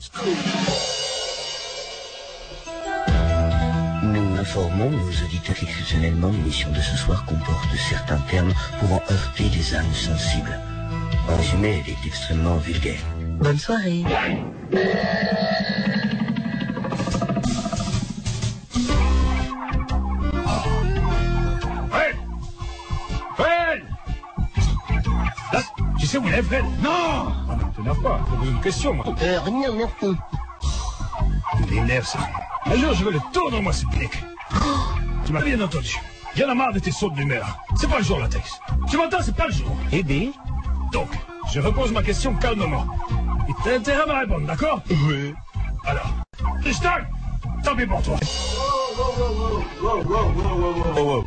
Nous informons nos auditeurs qu'exceptionnellement l'émission de ce soir comporte certains termes pouvant heurter les âmes sensibles. En résumé, elle est extrêmement vulgaire. Bonne soirée. Tu sais où il est, Fred? Non! Ah, ne t'énerve pas, je pose une question, moi. Rien, merci. Les nerfs, ça. Un jour, je vais le tordre, moi, ce plic. Tu m'as bien entendu. Y'en a marre de tes sautes d'humeur. C'est pas le jour, latex. Tu m'entends, c'est pas le jour. Eh bien? Donc, je repose ma question calmement. Et t'as intérêt à me répondre, d'accord? Oui. Alors, Christophe, tant pis pour toi. Oh,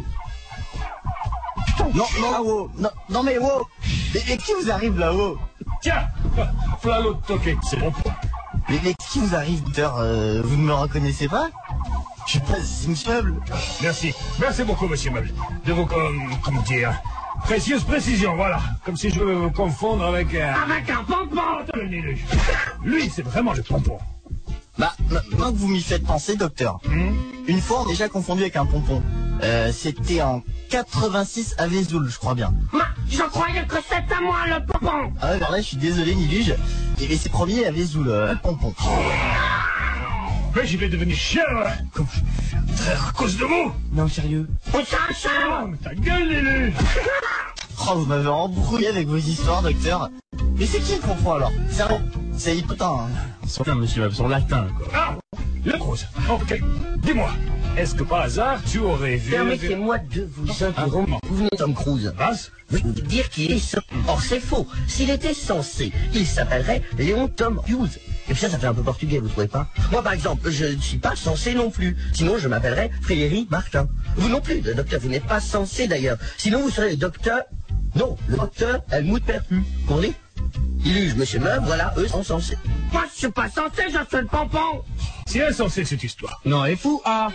Non, mais wow. Et qui vous arrive là-haut? Tiens, voilà l'autre toqué, c'est bon. Mais qui vous arrive, docteur? Vous ne me reconnaissez pas? Je sais pas, c'est Monsieur Meuble. Merci. Merci beaucoup, monsieur Meuble. De vos, comment dire, précieuses précisions, voilà. Comme si je veux vous confondre avec... Avec un pompon. Lui, c'est vraiment le pompon. Bah, maintenant que vous m'y faites penser, docteur. Une fois, on a déjà confondu avec un pompon. C'était en 86 à Vesoul, je crois bien. Je croyais que c'était moi le pompon. Ah ouais, alors là, je suis désolé, Niluge. Et c'est premier à Vesoul, le pompon. Mais j'y vais devenir chien, comme à cause de vous. Non, sérieux. Où ça, Ah, mais ta gueule, Lulu. Oh, vous m'avez embrouillé avec vos histoires, docteur. Mais c'est qui le pompon, alors? Sérieux? C'est hypotent, hein. Son monsieur Meuble, son latin, quoi. Ah, le Cruz. Ok, dis-moi, est-ce que par hasard, tu aurais vu... Permettez-moi de vous interrompre. Vous venez Tom Cruise. Vas. Vous venez de dire qu'il est... Or, c'est faux. S'il était censé, il s'appellerait Léon Tom Hughes. Et puis ça fait un peu portugais, vous trouvez pas? Moi, par exemple, je ne suis pas censé non plus. Sinon, je m'appellerais Frédéric Martin. Vous non plus, le docteur, vous n'êtes pas censé d'ailleurs. Sinon, vous serez le docteur... Non, le docteur Helmut Pertu. Comprenez? Illuge, monsieur Meuble, voilà, eux sont censés. Moi, je suis pas censé, je suis le pompon. C'est insensé, cette histoire. Non, et fou, ah.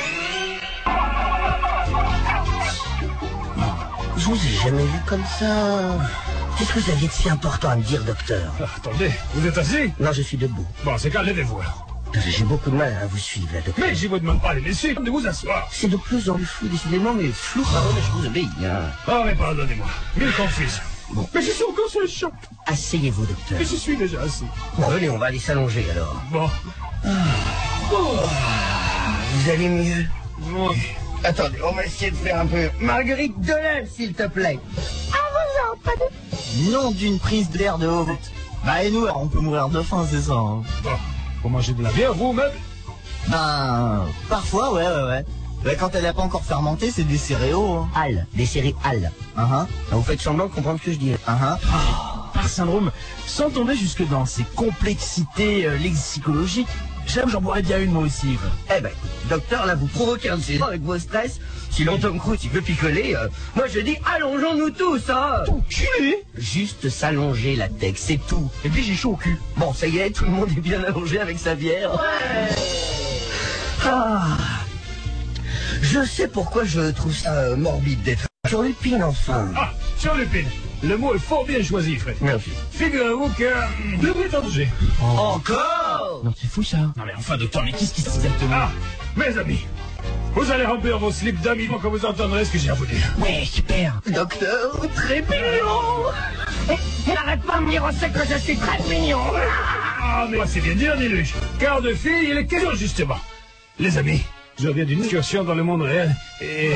Je vous ai jamais vu comme ça. Qu'est-ce que vous aviez de si important à me dire, docteur? Ah, attendez, vous êtes assis? Non, je suis debout. Bon, c'est qu'à levez-vous, alors. J'ai beaucoup de mal à vous suivre, là, docteur. Mais je vous demande pas, les messieurs, de vous asseoir. C'est de plus en plus fou, décidément, mais flou. Pardon, mais je vous obéis, hein. Ah, mais pardonnez-moi. Mille confuses. Bon. Mais je suis encore sur le champ. Asseyez-vous, docteur. Mais je suis déjà assis. Bon, allez, on va aller s'allonger, alors. Bon. Vous allez mieux? Oui. Attendez, on va essayer de faire un peu... Marguerite Deleuve, s'il te plaît. Nom d'une prise d'air de haute. Bah, et nous, alors, on peut mourir de faim, c'est ça, hein. Bon. Vous mangez de la bière, vous, Meuble? Ben, parfois, ouais. Bah, quand elle n'a pas encore fermenté, c'est des céréaux, hein. Al, des céréales. Vous faites semblant de comprendre ce que je dis. Par syndrome, sans tomber jusque dans ces complexités lexicologiques, j'en boirais bien une, moi aussi, quoi. Eh ben, docteur, là, vous provoquez un petit avec vos stress. Si Tom Cruise, il veut picoler, moi, je dis, allongeons-nous tous, hein. Enculé. Juste s'allonger, la tech, c'est tout. Et puis j'ai chaud au cul. Bon, ça y est, tout le monde est bien allongé avec sa bière. Ouais. Ah. Je sais pourquoi je trouve ça morbide d'être sur l'épine, enfin. Ah, sur l'épine. Le mot est fort bien choisi, Fred. Merci. Figurez-vous que... le bruit est en danger. Encore? Non, c'est fou, ça. Non, mais enfin, docteur, mais qu'est-ce qui se passe exactement? Ah, mes amis, vous allez remplir vos slips d'amis quand vous entendrez ce que j'ai à vous dire. Ouais, super. Docteur, très mignon. N'arrête pas de me dire, on sait que je suis très mignon. Ah, mais c'est bien dire, Niluge. Car de filles, il est question, justement. Les amis, je reviens d'une excursion dans le monde réel et...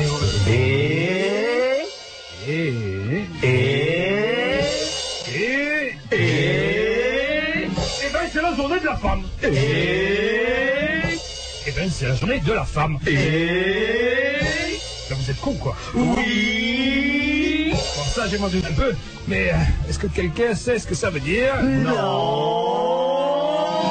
Eh ben, c'est la journée de la femme. Eh ben, c'est la journée de la femme. Ben, vous êtes con, quoi. Oui. Bon, ça, j'ai m'en doute un peu. Mais est-ce que quelqu'un sait ce que ça veut dire? Non.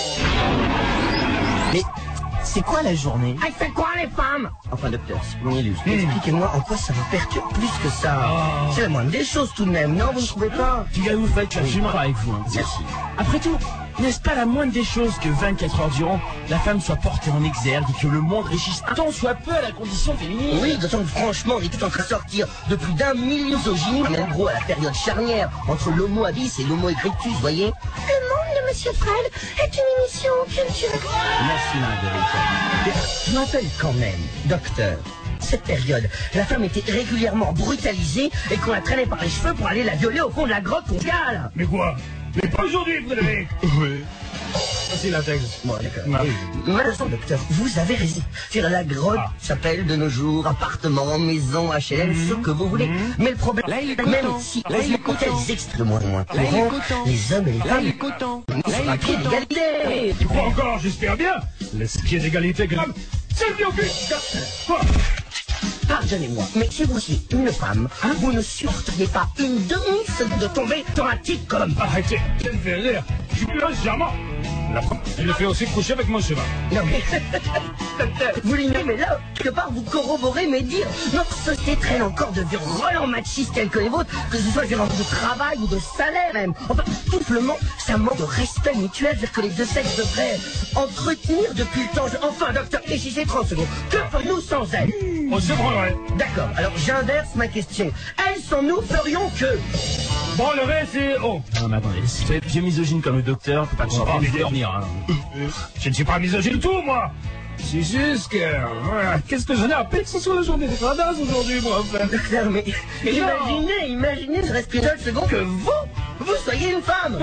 Mais c'est quoi la journée? Elle fait quoi, les femmes? Enfin, docteur, expliquez-moi en quoi ça vous perturbe plus que ça. C'est la moindre des choses tout de même, non? Vous ne trouvez pas? Figurez vous faites, je suis absolument avec vous. Hein. Merci. Après tout, n'est-ce pas la moindre des choses que 24 heures durant, la femme soit portée en exergue et que le monde réagisse tant soit peu à la condition féminine? Oui, d'autant que franchement, on est tout en train de sortir de plus d'1 million d'ogynes, même gros à la période charnière entre l'homo habilis et l'homo erectus, voyez? Le monde ne Monsieur Fred est une émission culturelle. Merci, Marguerite. Je m'appelle quand même, docteur. Cette période, la femme était régulièrement brutalisée et qu'on la traînait par les cheveux pour aller la violer au fond de la grotte conjugale. Mais quoi? Mais pas aujourd'hui, Frédéric. Oui. Voici la texte. Bon, d'accord. Malheureusement, docteur, vous avez raison. La grotte s'appelle de nos jours appartement, maison, HLM, ce que vous voulez. Mais le problème, Là, il est même content. si Là, il est les contextes extrêmement moins Là, il est courants, content. les hommes et les Là, femmes il est content. nous Là, sont il à est pied content. d'égalité. Tu crois encore, j'espère bien? Laisse qu'il y ait d'égalité grave. C'est le mieux cul. Quoi? Pardonnez-moi, mais si vous étiez une femme, vous ne supporteriez pas une demi-seconde de tomber dans un type comme... Arrêtez, ça me fait rire. Je suis un charmant. La femme, je le fais aussi coucher avec mon cheval. Non mais, docteur, vous l'ignorez, mais là, quelque part, vous corroborez mes dires. Notre société traîne encore de violents machistes tels que les vôtres, que ce soit violence de travail ou de salaire même. Enfin, tout simplement, ça manque de respect mutuel, c'est-à-dire que les deux sexes devraient entretenir depuis le temps. Enfin, docteur, réfléchissez 30 secondes. Que ferions-nous sans elles? On se branlerait. D'accord, alors j'inverse ma question. Elles sans nous ferions que... Bon, le reste, c'est... Oh. Non mais attendez, si tu es vieux misogyne comme le docteur, faut pas qu'on Ah, va mais dormir, hein. Je ne suis pas misogyne du tout, moi. C'est juste que... voilà, qu'est-ce que j'en ai à peine que ce soit la journée des gradasses aujourd'hui, moi, enfin. Docteur, mais imaginez, ne reste qu'une seule seconde que vous soyez une femme.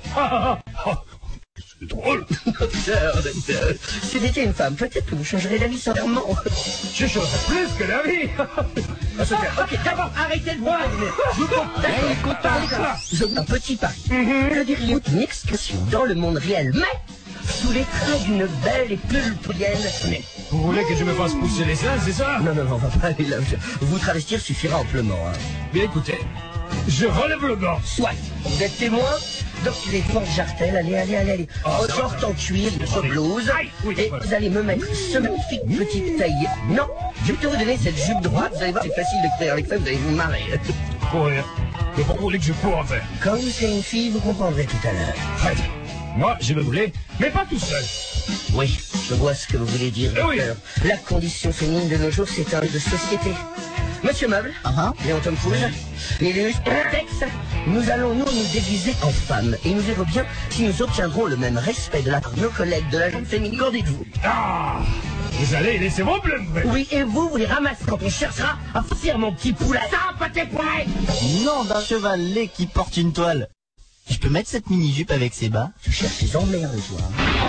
C'est drôle. Docteur, si vous étiez une femme, peut-être que vous changerez la vie sincèrement. Je changerais plus que la vie. Ok, d'abord, arrêtez de vous prévenir. Je vous compte. Je veux un petit pari. Que diriez-vous d'une excursion dans le monde réel, mais sous les traits d'une belle et pulpurienne mais... Vous voulez que je me fasse pousser les seins, c'est ça? Non, on va pas aller là. Vous travestir suffira amplement. Hein. Bien écoutez, je relève le gant. Soit, vous êtes témoin, donc les forts jartelles, allez. Au short en cuir, sur blouse, et vous allez me mettre ce magnifique petit taillé. Non, je vais te vous donner cette jupe droite, vous allez voir, c'est facile de courir avec ça, vous allez vous marrer. Courir. Mais pourquoi vous voulez que je cours en fait? Quand vous serez une fille, vous comprendrez tout à l'heure. Fred, moi, je vais rouler, mais pas tout seul. Oui, je vois ce que vous voulez dire, Eh oui. docteur. La condition féminine de nos jours, c'est un jeu de société. Monsieur Meuble, Léon Tom Cruise, l'illustre Tex, nous allons nous déguiser en femmes et nous verrons bien si nous obtiendrons le même respect de la part de nos collègues de la gente féminine. Qu'en dites-vous? Ah, vous allez laisser vos plumes, Fred. Oui, et vous les ramassez quand on cherchera à faire mon petit poulet. Ça, pas tes poulets! Non, d'un cheval laid qui porte une toile. Je peux mettre cette mini-jupe avec ses bas? Tu cherches les emmerdes, toi.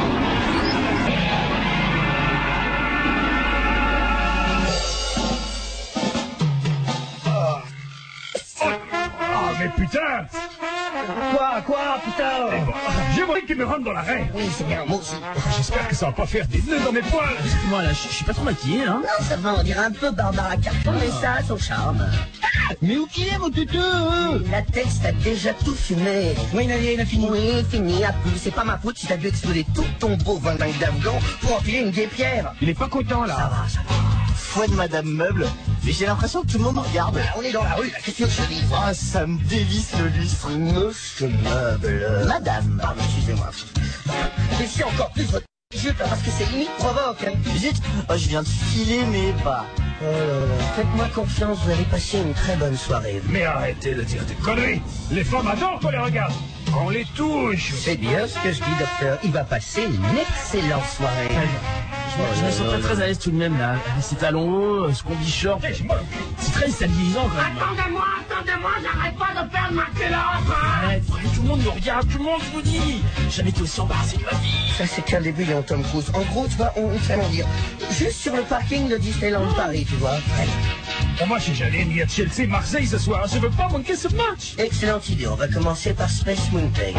Ah, mais putain. Quoi, putain? Bon, j'aimerais qu'il me rentre dans l'arrêt. Oui, c'est bien, moi aussi. J'espère que ça va pas faire des nœuds dans mes poils. Moi là, je suis pas trop maquillé, hein. Non, ça va, on dirait un peu Barbara Carton, mais ça a son charme. Mais où qu'il est, mon tutu? La texte a déjà tout fumé. Oui, il a fini. Oui, fini, à plus. C'est pas ma faute si t'as dû exploser tout ton beau vin d'Afghan pour empiler une guépière. Il est pas content, là. Ça va. Foi de Madame Meuble. Mais j'ai l'impression que tout le monde me regarde. On est dans la rue, là, qu'est-ce que je dis? Ah, ça me dévisse le lustre. Monsieur Meuble. Madame. Pardon, excusez-moi. Et si encore plus votre jupe, parce que c'est limite provoque. Hein. Zut, oh, je viens de filer mes bas. Oh là là, faites-moi confiance, vous allez passer une très bonne soirée. Mais arrêtez de dire des conneries. Les femmes adorent qu'on les regarde. On les touche. C'est bien ce que je dis, docteur. Il va passer une excellente soirée. Je me sens pas très à l'aise tout de même là. Ces talons hauts, ce combi short, c'est très stabilisant quand même. Attendez-moi, j'arrête pas de perdre ma culotte. Arrête, tout le monde me regarde, tout le monde je vous dis. Jamais été aussi embarrassé de ma vie. Ça, c'est qu'un début, Léon Tom Cruise. En gros, tu vois, on fait comment dire, juste sur le parking de Disneyland Paris, tu vois. Pour moi, si j'allais ni à Chelsea, Marseille ce soir, je veux pas manquer ce match. Excellente idée. On va commencer par Space Mountain.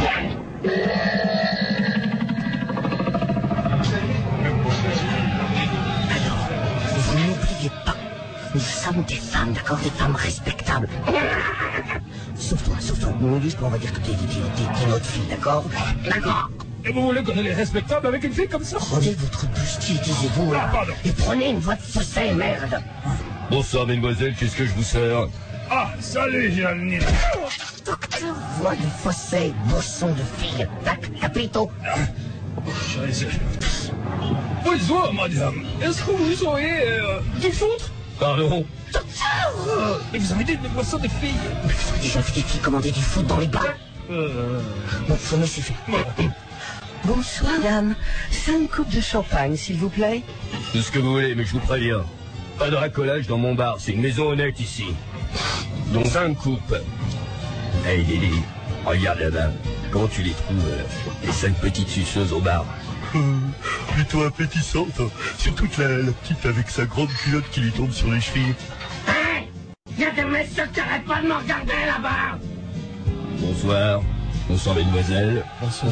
Alors, vous n'oubliez pas, nous sommes des femmes, d'accord, des femmes respectables. Sauf toi. Nous disons qu'on va dire que t'es notre fille, d'accord? D'accord. Et vous voulez qu'on est respectable avec une fille comme ça? Prenez votre bustier, disez-vous, là. Ah, pardon. Et prenez une voix de fausset, merde. Bonsoir, mesdemoiselles, qu'est-ce que je vous sers? Ah, salut, Jeanne. Docteur, voix de fausset, bosson de fille. Tac, capito. Bonjour, madame. Est-ce que vous auriez du foutre? Pardon? Et vous avez dit une boisson de filles. Déjà vu des filles commander du foot dans les bars. Bon, ça me suffit. Bonsoir, madame. 5 coupes de champagne, s'il vous plaît. Tout ce que vous voulez, mais je vous préviens. Pas de racolage dans mon bar, c'est une maison honnête ici. Donc 5 coupes. Hey Lily, regarde là-bas. Comment tu les trouves, les 5 petites suceuses au bar? Plutôt appétissante. Surtout que la petite avec sa grande culotte qui lui tombe sur les chevilles. Hey, y a des messieurs qui arrêtent pas de me regarder là-bas. Bonsoir. Bonsoir, mesdemoiselles.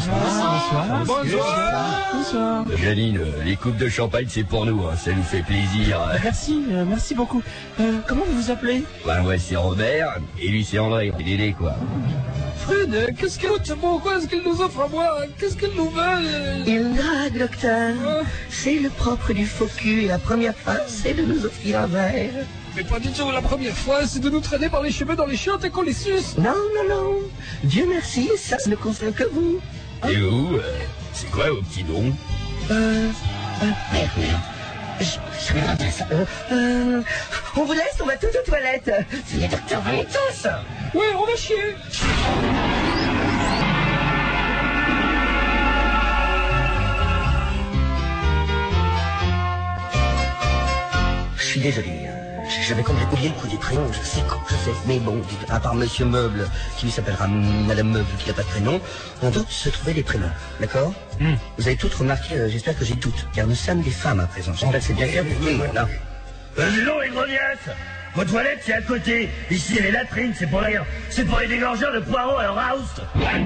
Bonsoir. Janine, les coupes de champagne, c'est pour nous, hein, ça nous fait plaisir. Merci beaucoup. Comment vous vous appelez? Bah, moi, c'est Robert, et lui, c'est André, c'est Dédé, quoi. Fred, qu'est-ce qu'elle pourquoi est-ce qu'elle nous offre à boire? Qu'est-ce qu'elle nous veut? Il drague, docteur. C'est le propre du faux cul et la première phase, c'est de nous offrir un verre. Mais pas du tout, la première fois, c'est de nous traîner par les cheveux dans les chiottes et qu'on les suce. Non. Dieu merci, ça ne concerne que vous. Et vous, c'est quoi vos petits noms? Merde. Je vais rentrer ça. On vous laisse, on va tous aux toilettes. C'est les docteurs, venez tous. Ouais, on va chier. Je suis désolé. J'avais complètement oublié le coup des prénoms, je sais. Mais bon, à part Monsieur Meuble, qui lui s'appellera Madame Meuble, qui n'a pas de prénom, on doit se trouver des prénoms, d'accord? Vous avez toutes remarqué, j'espère que j'ai toutes, car nous sommes des femmes à présent. J'espère que c'est bien clair pour tout le monde, là. Dis donc, les grognasse, vos toilettes, c'est à côté. Ici, les latrines, c'est pour rien. C'est pour les dégorgeurs de poireaux à leur house.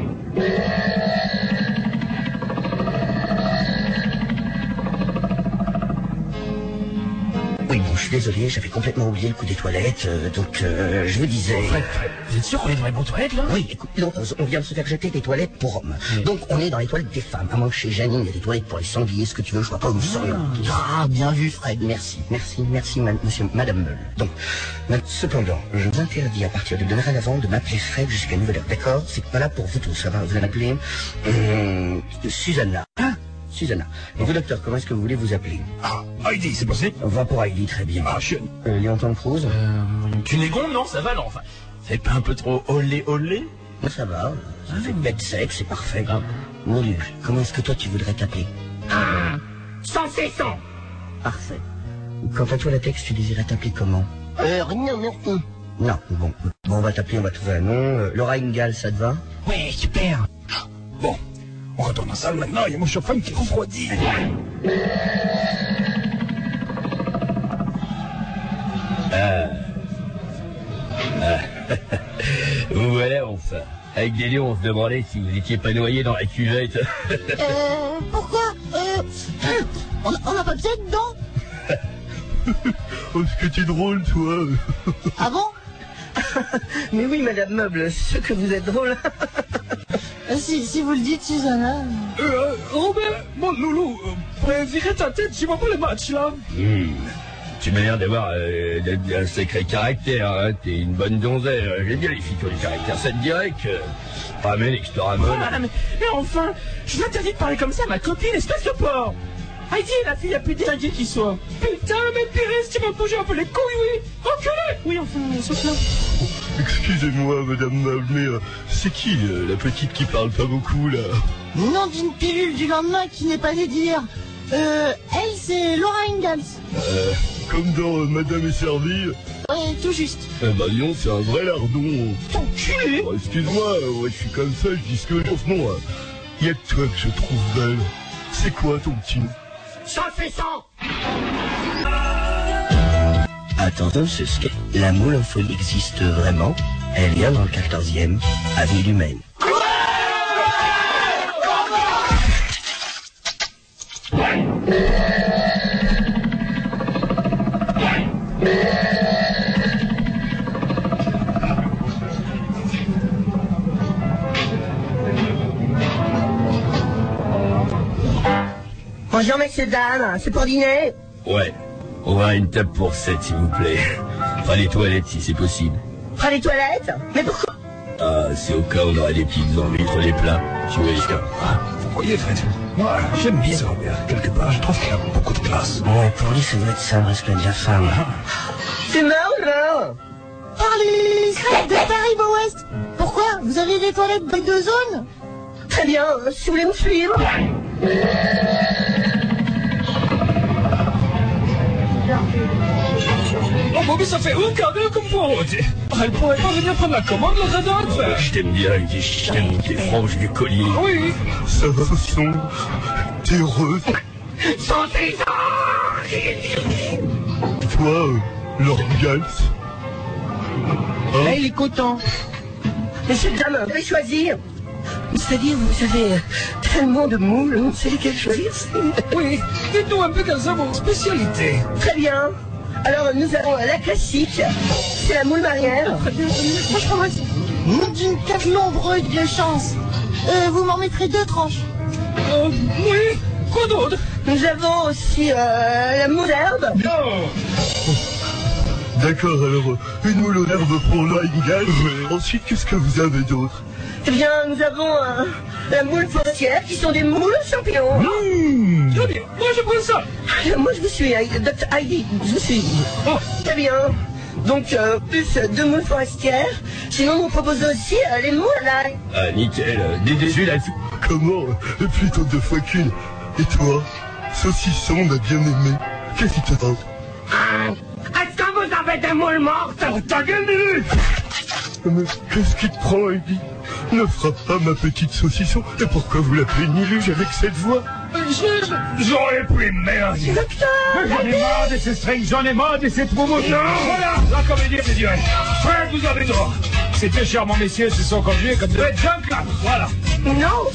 Oui, bon, je suis désolé, j'avais complètement oublié le coup des toilettes, donc je vous disais... Fred, vous êtes sûr qu'on est dans les bonnes toilettes, là? Oui, écoute, non, on vient de se faire jeter des toilettes pour hommes. Donc on est dans les toilettes des femmes. À moins que chez Janine, il y a des toilettes pour les sangliers, ce que tu veux, je vois pas où nous sommes. Ah, bien vu, Fred. Merci, Madame Meul. Donc, cependant, je vous interdis à partir de demain à l'avant de m'appeler Fred jusqu'à nouvelle heure, d'accord? C'est pas là pour vous tous, ça va? Vous allez m'appeler Susanna. Susanna. Et vous, docteur, comment est-ce que vous voulez vous appeler? Heidi, c'est possible? On va pour Heidi, très bien. Chien. Léonton Cruz? Cunégonde, non, ça va, non, enfin, c'est pas un peu trop olé? Ça va, ça fait bête sec, c'est parfait. Mon Dieu, comment est-ce que toi tu voudrais t'appeler? Sans cessant. Parfait. Quant à toi, la texte, tu désirais t'appeler comment? Rien, merci. Non, bon, on va t'appeler, on va trouver un nom. Laura Ingalls, ça te va? Ouais, super. Bon, on retourne en salle maintenant, il y a mon chauffeur qui refroidit. Vous voilà, enfin. Avec des lions, on se demandait si vous étiez pas noyé dans la cuvette. Pourquoi on n'a pas pied dedans? Oh, ce que t'es drôle, toi. Ah bon? Mais oui, Madame Meuble, ce que vous êtes drôle. Si vous le dites, Susanna. Robert, mon loulou, virer ta tête, je vois pas le match, là. Tu m'as l'air d'avoir un sacré caractère, hein. T'es une bonne donzelle. J'aime bien les filles qui ont du caractère. Ça te dirait que... Ramène, que je te ramène. Ah, mais enfin, je vous interdis de parler comme ça à ma copine, espèce de porc. Heidi est la fille la plus délinguée qui soit. Putain, mais Pérez, tu vas bouger un peu les couilles, oui. Enculé. Oui, enfin, sauf là. Excusez-moi, Madame Meuble, mais c'est qui, la petite qui parle pas beaucoup, là? Nom d'une pilule du lendemain qui n'est pas née d'hier. Elle, c'est Laura Ingalls. Comme dans Madame est servie. Ouais, tout juste. Bah non, c'est un vrai lardon. Enculé. Oh, excuse-moi, ouais, je suis comme ça, je dis ce que je pense. Non, y a que toi que je trouve belle. C'est quoi ton petit nom? Sans cessant. Attention, ce skate. La moule en folie existe vraiment. Elle vient dans le 14e, avenue du Maine. Bonjour, messieurs, dames, c'est pour dîner? Ouais. On va une table pour 7, s'il vous plaît. Pas les toilettes, si c'est possible. Prends les toilettes? Mais pourquoi? Ah, c'est au cas où on aura des petites envies entre les plats. Tu vois, Vous croyez, Fred? Moi, j'aime bien ce Robert. Quelque part, je trouve qu'il a beaucoup de classe. Ouais, pour lui, ça doit être ça, le respect de la femme. C'est mort, là? Parlez, Fred, de Paris-West. Pourquoi? Vous avez des toilettes avec 2 zones? Très bien, si vous voulez me suivre. Oh, Bobby, ça fait un quart d'heure comme Poirot. Elle pourrait pas venir prendre la commande, le Radolphe? Je t'aime bien, je t'aime tes franges du collier. Oui. Ça va, saucisson. T'es heureux. Saucisson! Toi, Lord Gals. Là, il est content. Monsieur Dame, vous allez choisir. C'est-à-dire, vous avez tellement de moules, on ne sait lesquels choisir. Oui, dites-nous un peu quelles sont vos spécialités. Très bien. Alors, nous avons la classique, c'est la moule marière. Franchement, d'une carte nombreuse de chance. Vous m'en mettrez 2 tranches. Oui, quoi d'autre? Nous avons aussi la moule d'herbe. Non. D'accord, alors, une moule aux herbes pour Lord Gals. Ensuite, qu'est-ce que vous avez d'autre? Eh bien, nous avons la moule forestière, qui sont des moules champignons. Très bien, moi je prends ça. Moi, je vous suis, Dr. Heidi, je vous suis. Oh. Très bien. Donc, plus 2 moules forestières. Sinon, nous proposons aussi les moules à l'ail. Ah, nickel, des huiles à fou. Comment? Plutôt 2 fois qu'une. Et toi? Saucisson, on a bien aimé. Qu'est-ce qui te tente? Est-ce que vous avez des moules mortes? Ta gueule, Nulu. Mais qu'est-ce qui te prend, Heidi? Ne frappe pas ma petite saucisson. Et pourquoi vous l'appelez Niluge avec cette voix? J'aurais pu, merde. Docteur! J'en ai marre de ces strings, j'en ai marre de ces promotions. Voilà, la comédie c'est durée. Fred, vous avez droit. Ces deux charmants messieurs se sont conduits comme de bêtes junk. Voilà. Non!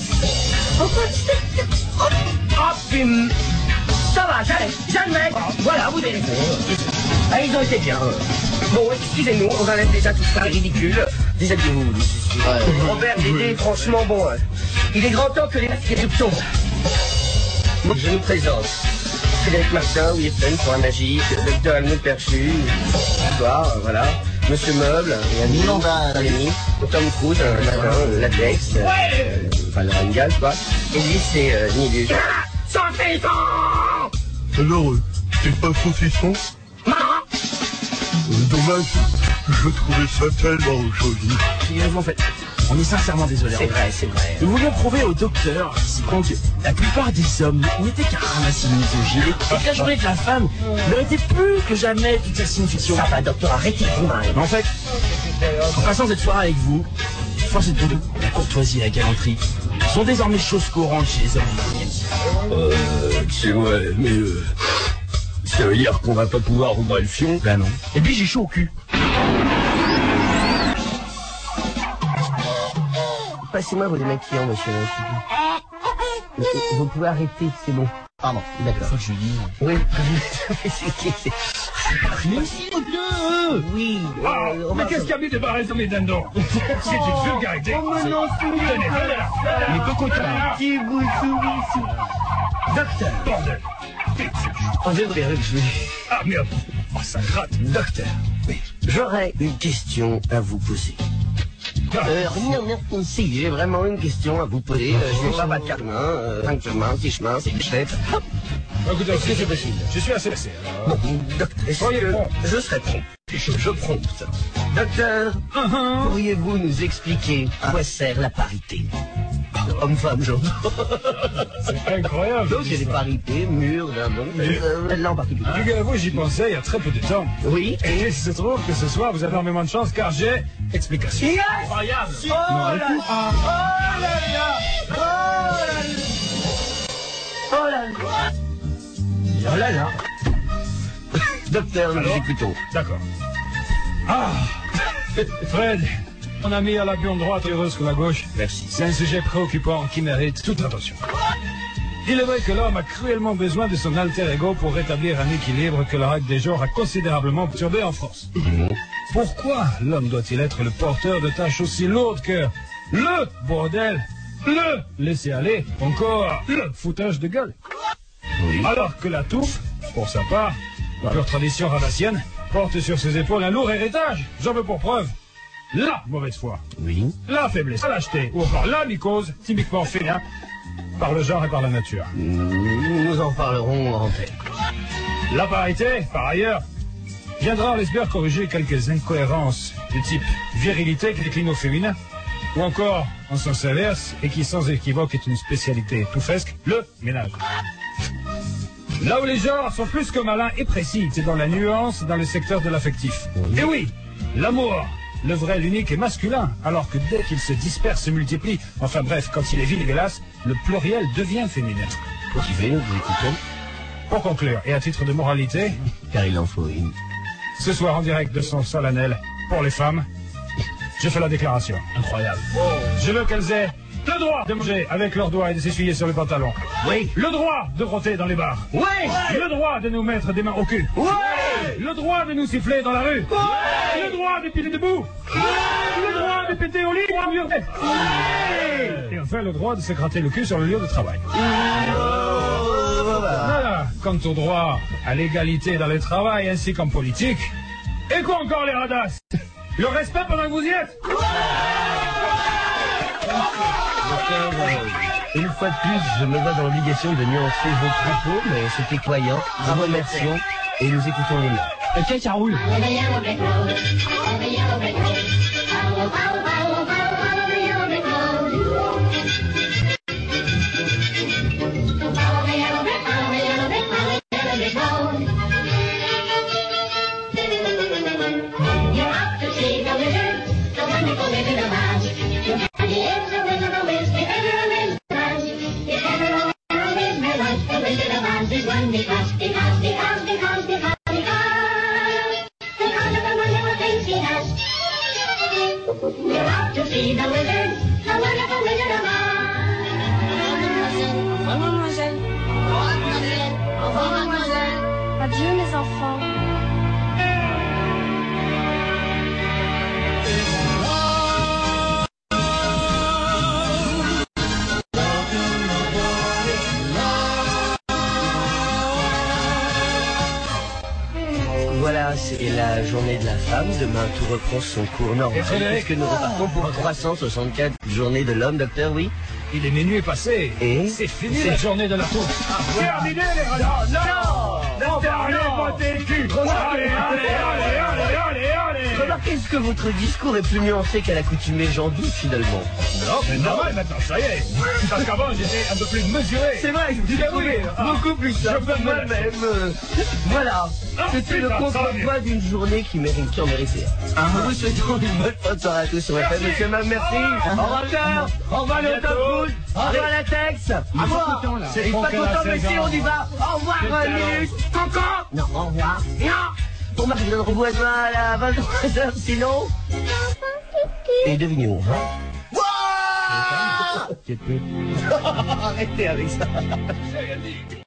Ça va, j'admets. Voilà, vous avez raison. Ah, ils ont été bien. Bon, excusez-nous, on va mettre déjà tout ça ridicule. Déshabillez-vous. Robert Dédé, franchement, bon, il est grand temps que les masques tombent. Moi, je nous présente Frédéric Martin, Wilson pour un magique, Dr. Helmut Perchu, bonsoir, voilà, Monsieur Meuble, et ami, Salémy, Tom Cruise, Latex, enfin le Ringal, quoi. Et lui, c'est Niluge. Saucisson! Alors, t'es pas saucisson? Dommage, je trouvais ça tellement joli. En fait, on est sincèrement désolé. C'est vrai, c'est vrai. Nous voulions prouver au docteur que la plupart des hommes n'étaient qu'un ramassis misogyne et que la journée de la femme méritait plus que jamais toute sa signification. Ça va, docteur, arrêtez de vous marrer. Mais en fait, en passant cette soirée avec vous, force est de nous, la courtoisie et la galanterie sont désormais choses courantes chez les hommes. C'est vrai, mais ça veut dire qu'on va pas pouvoir ouvrir le fion? Ben non. Et puis j'ai chaud au cul. Passez-moi vos démaquillants, monsieur. Vous pouvez arrêter, c'est bon. Pardon, d'accord. Faut que je lui dise. Oui. Oui. Mais qu'est-ce qu'il y a mis de barré sur mes dindons? C'est une vulgarité. Oh, mais non, Tenez, là. Mais cocotin. qui vous sourit. Docteur. Bordel. Oh, je verrai que je vais. Ah merde. Oh, ça gratte. Docteur, oui. J'aurais une question à vous poser. Non, si, j'ai vraiment une question à vous poser. Je n'ai pas votre carmin, 5 chemins, 6 chemins, c'est chef. Écoutez, c'est possible. Je suis assez lassé. Bon, docteur, Soyez prompt. je serai prompt. Je prompte. Docteur, pourriez-vous nous expliquer à quoi sert la parité? Homme-femme, j'entends. C'est incroyable. Donc, il y a des parités, murs, d'un bon. Là en particulier. Figurez-vous, j'y pensais il y a très peu de temps. Oui. Et il se trouve que ce soir, vous avez énormément de chance car j'ai explication. Incroyable. Oh là là! Oh là là! Oh là là! Oh là là! Docteur, nous écoutons. D'accord. Ah Fred, mon ami a la bion droite et heureuse que la gauche. Merci. C'est un sujet préoccupant qui mérite toute attention. Il est vrai que l'homme a cruellement besoin de son alter ego pour rétablir un équilibre que la règle des genres a considérablement perturbé en France. Pourquoi l'homme doit-il être le porteur de tâches aussi lourdes que le bordel, le laisser-aller, encore le foutage de gueule? Alors que la touffe, pour sa part, la pure tradition radassienne, porte sur ses épaules un lourd héritage. J'en veux pour preuve la mauvaise foi, Oui. la faiblesse, la lâcheté, ou encore la mycose, typiquement féminin, par le genre et par la nature. Nous en parlerons en fait. La parité, par ailleurs, viendra en l'espoir corriger quelques incohérences du type virilité qui décline au féminin, Ou encore, en sens inverse, et qui sans équivoque est une spécialité toufesque, le ménage. Là où les genres sont plus que malins et précis, c'est dans la nuance, dans le secteur de l'affectif. Et oui, l'amour, le vrai, l'unique est masculin, alors que dès qu'il se disperse, se multiplie, enfin bref, quand il est vil et hélas, le pluriel devient féminin. Pour qui fait, nous vous écoutons. Pour conclure, et à titre de moralité, Car il en faut une. ce soir en direct de son solennel pour les femmes, je fais la déclaration. Incroyable. Je veux qu'elles aient le droit de manger avec leurs doigts et de s'essuyer sur le pantalon. Oui. Le droit de frotter dans les bars. Oui. Le droit de nous mettre des mains au cul. Oui. Le droit de nous siffler dans la rue. Oui. Le droit de piler debout. Oui. Le droit de péter au lit ou à hurler. Oui. Et enfin le droit de se gratter le cul sur le lieu de travail. Voilà. Quant au droit à l'égalité dans le travail ainsi qu'en politique. Et quoi encore les radasses? Le respect pendant que vous y êtes. Une fois de plus, je me vois dans l'obligation de nuancer vos propos, mais c'était croyant. Nous remercions et nous écoutons les notes. Ok, ça roule. Adieu mes enfants. Voilà, c'est la journée de la femme. Demain, tout reprend son cours normal. Et Frédéric, puisque nous repartons pour 364 journées de l'homme, docteur, oui. Il est minuit passé. Et c'est fini la journée de la tour. Terminé les radasses. Non, allez. Remarquez ce que votre discours est plus nuancé qu'à l'accoutumée, j'en doute finalement. Non, mais normal maintenant, ça y est. Parce qu'avant, j'étais un peu plus mesuré. C'est vrai, je vous ai trouvé beaucoup plus simple moi-même. Voilà, c'était le contre-poids d'une journée qui en méritait. Nous vous souhaitons une bonne fin de soirée à tous sur FM. Monsieur Mam, merci. Au revoir, docteur. Au revoir, le top rouge. Au revoir, la Tex. Au revoir. C'est pas content, mais si on y va. Au revoir, Minus. Encore. Non, au revoir. Non. Pour Marc-Jean Reboisoin à la 23h, sinon. Et devinez où. Arrêtez avec ça.